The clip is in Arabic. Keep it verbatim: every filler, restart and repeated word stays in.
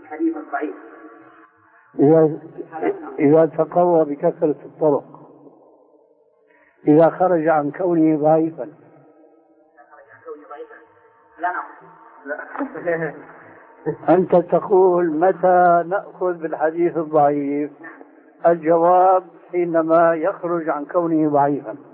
حديث ضعيف إذا إذا تقوى بكثرة الطرق، إذا خرج عن كونه ضعيفا. لا نعم. أنت تقول متى نأخذ بالحديث الضعيف؟ الجواب حينما يخرج عن كونه ضعيفا.